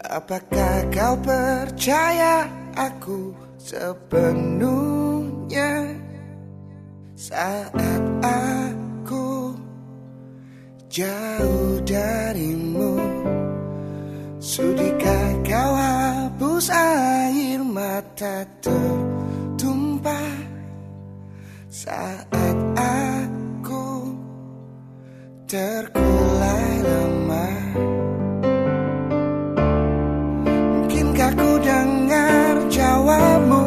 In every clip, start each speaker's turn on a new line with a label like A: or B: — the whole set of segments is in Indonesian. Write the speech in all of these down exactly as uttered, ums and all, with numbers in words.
A: Apakah kau percaya aku sepenuhnya saat aku jauh darimu? Sudikah kau hapus air mata tertumpah saat aku terkulai lemah? Mungkinkah ku dengar jawabmu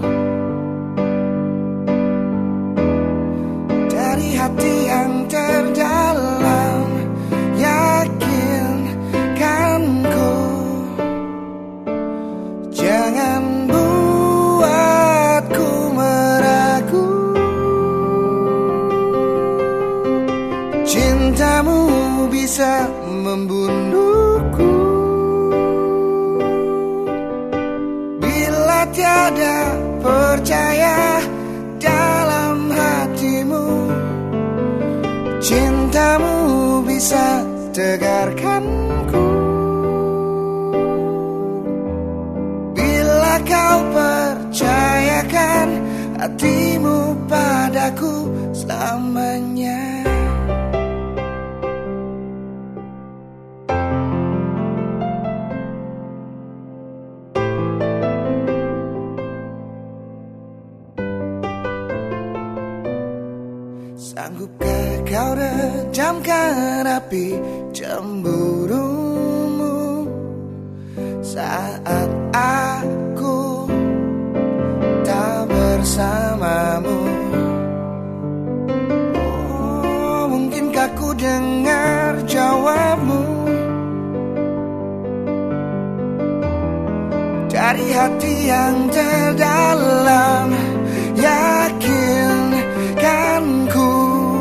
A: dari hati yang terdalam? Yakinkan ku, jangan buatku meragu. Cintamu bisa membunuhku bila tiada percaya dalam hatimu. Cintamu bisa tegarkanku bila kau percayakan hatimu padaku selamanya. Sanggupkah kau redamkan api cemburumu saat aku tak bersamamu? Oh, mungkinkah ku dengar jawabmu dari hati yang terdalam? Yakinkan ku,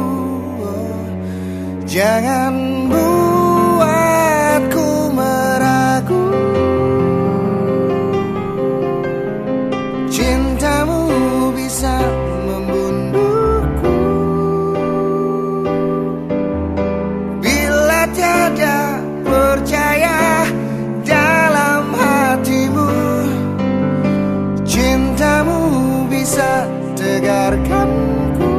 A: jangan buatku meragu. Cintamu bisa membunuhku bila tiada percaya dalam hatimu. Cintamu bisa tegarkanku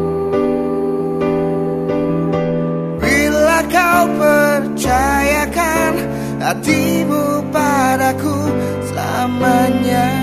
A: bila kau percayakan hatimu padaku selamanya.